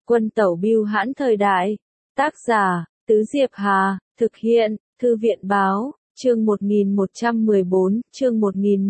Quân tẩu bưu hãn thời đại. Tác giả, Tứ Diệp Hà, thực hiện, Thư viện báo, chương 1114, chương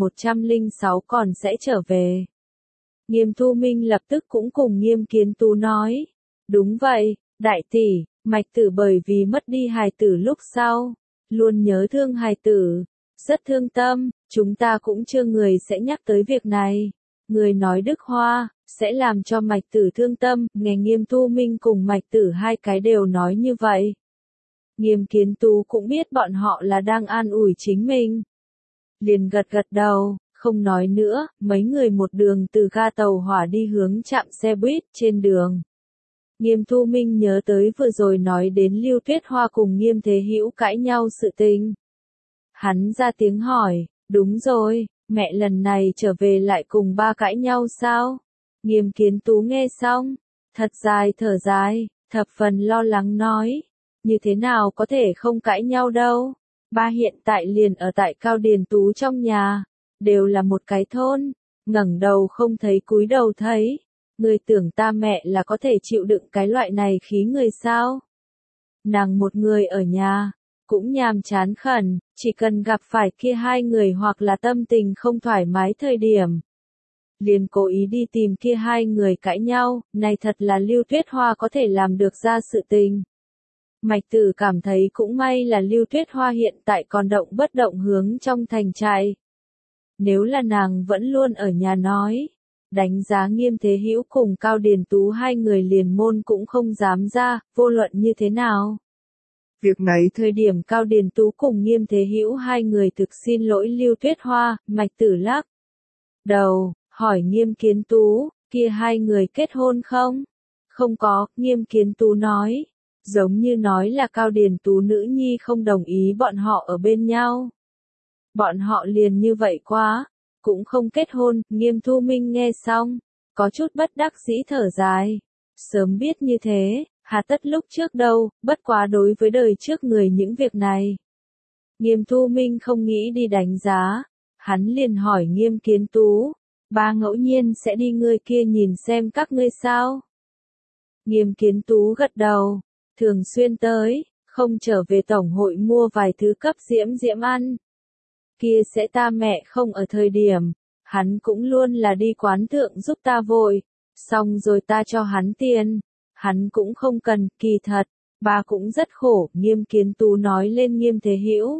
1106 còn sẽ trở về. Nghiêm Thu Minh lập tức cũng cùng Nghiêm Kiến Tú nói. Đúng vậy, đại tỷ, Mạch Tử bởi vì mất đi hài tử lúc sau, luôn nhớ thương hài tử, rất thương tâm, chúng ta cũng chưa người sẽ nhắc tới việc này. Người nói Đức Hoa, sẽ làm cho Mạch Tử thương tâm, nghe Nghiêm Thu Minh cùng Mạch Tử hai cái đều nói như vậy. Nghiêm Kiến Tú cũng biết bọn họ là đang an ủi chính mình. Liền gật gật đầu, không nói nữa, mấy người một đường từ ga tàu hỏa đi hướng trạm xe buýt trên đường. Nghiêm Thu Minh nhớ tới vừa rồi nói đến Lưu Tuyết Hoa cùng Nghiêm Thế Hữu cãi nhau sự tình. Hắn ra tiếng hỏi, đúng rồi, mẹ lần này trở về lại cùng ba cãi nhau sao? Nghiêm Kiến Tú nghe xong, thật dài thở dài, thập phần lo lắng nói, như thế nào có thể không cãi nhau đâu, ba hiện tại liền ở tại Cao Điền Tú trong nhà, đều là một cái thôn, ngẩng đầu không thấy cúi đầu thấy, người tưởng ta mẹ là có thể chịu đựng cái loại này khí người sao? Nàng một người ở nhà, cũng nhàm chán khẩn, chỉ cần gặp phải kia hai người hoặc là tâm tình không thoải mái thời điểm. Liền cố ý đi tìm kia hai người cãi nhau, này thật là Lưu Tuyết Hoa có thể làm được ra sự tình. Mạch Tử cảm thấy cũng may là Lưu Tuyết Hoa hiện tại còn động bất động hướng trong thành trại. Nếu là nàng vẫn luôn ở nhà nói, đánh giá Nghiêm Thế Hữu cùng Cao Điền Tú hai người liền môn cũng không dám ra, vô luận như thế nào. Việc này thời điểm Cao Điền Tú cùng Nghiêm Thế Hữu hai người thực xin lỗi Lưu Tuyết Hoa, Mạch Tử lắc đầu, hỏi Nghiêm Kiến Tú, kia hai người kết hôn không? Không có, Nghiêm Kiến Tú nói, giống như nói là Cao Điền Tú nữ nhi không đồng ý bọn họ ở bên nhau. Bọn họ liền như vậy quá, cũng không kết hôn, Nghiêm Thu Minh nghe xong, có chút bất đắc dĩ thở dài. Sớm biết như thế, hà tất lúc trước đâu, bất quá đối với đời trước người những việc này. Nghiêm Thu Minh không nghĩ đi đánh giá, hắn liền hỏi Nghiêm Kiến Tú, ba ngẫu nhiên sẽ đi người kia nhìn xem các ngươi sao? Nghiêm Kiến Tú gật đầu, thường xuyên tới, không trở về tổng hội mua vài thứ cấp Diễm Diễm ăn. Kia sẽ ta mẹ không ở thời điểm, hắn cũng luôn là đi quán thượng giúp ta vội, xong rồi ta cho hắn tiền, hắn cũng không cần, kỳ thật, ba cũng rất khổ, Nghiêm Kiến Tú nói lên Nghiêm Thế Hữu.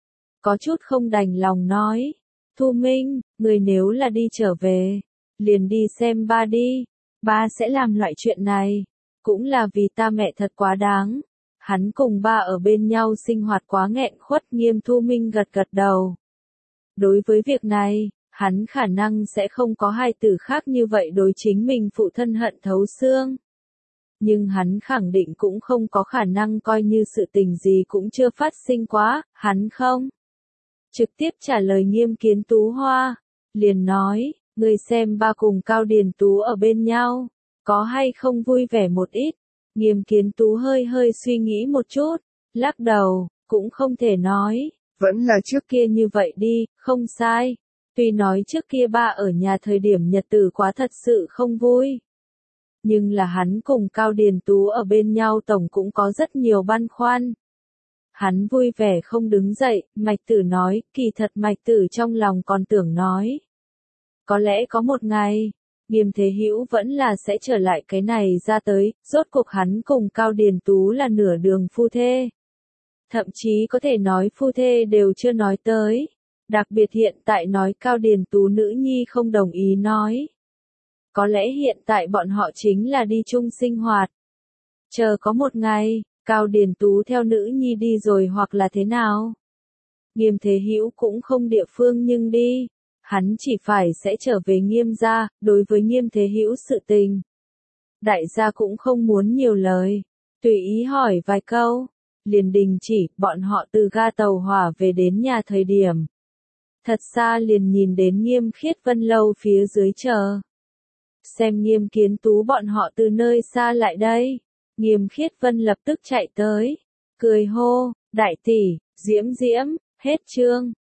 Có chút không đành lòng nói, Thu Minh, người nếu là đi trở về, liền đi xem ba đi, ba sẽ làm loại chuyện này, cũng là vì ta mẹ thật quá đáng. Hắn cùng ba ở bên nhau sinh hoạt quá nghẹn khuất, Nghiêm Thu Minh gật gật đầu. Đối với việc này, hắn khả năng sẽ không có hai tử khác như vậy đối chính mình phụ thân hận thấu xương. Nhưng hắn khẳng định cũng không có khả năng coi như sự tình gì cũng chưa phát sinh quá, hắn không. Trực tiếp trả lời Nghiêm Kiến Tú Hoa, liền nói, người xem ba cùng Cao Điền Tú ở bên nhau, có hay không vui vẻ một ít. Nghiêm Kiến Tú hơi hơi suy nghĩ một chút, lắc đầu, cũng không thể nói, vẫn là trước kia như vậy đi, không sai. Tuy nói trước kia ba ở nhà thời điểm nhật tử quá thật sự không vui. Nhưng là hắn cùng Cao Điền Tú ở bên nhau tổng cũng có rất nhiều băn khoăn. Hắn vui vẻ không đứng dậy, Mạch Tử nói, kỳ thật Mạch Tử trong lòng còn tưởng nói. Có lẽ có một ngày, Nghiêm Thế Hữu vẫn là sẽ trở lại cái này ra tới, rốt cuộc hắn cùng Cao Điền Tú là nửa đường phu thê. Thậm chí có thể nói phu thê đều chưa nói tới. Đặc biệt hiện tại nói Cao Điền Tú nữ nhi không đồng ý nói. Có lẽ hiện tại bọn họ chính là đi chung sinh hoạt. Chờ có một ngày, Cao Điền Tú theo nữ nhi đi rồi hoặc là thế nào. Nghiêm Thế Hữu cũng không địa phương nhưng đi. Hắn chỉ phải sẽ trở về Nghiêm gia, đối với Nghiêm Thế Hữu sự tình. Đại gia cũng không muốn nhiều lời. Tùy ý hỏi vài câu. Liền đình chỉ, bọn họ từ ga tàu hỏa về đến nhà thời điểm. Thật xa liền nhìn đến Nghiêm Khiết Vân lâu phía dưới chờ. Xem Nghiêm Kiến Tú bọn họ từ nơi xa lại đây. Nghiêm Khiết Vân lập tức chạy tới. Cười hô, đại tỷ, Diễm Diễm, hết chương.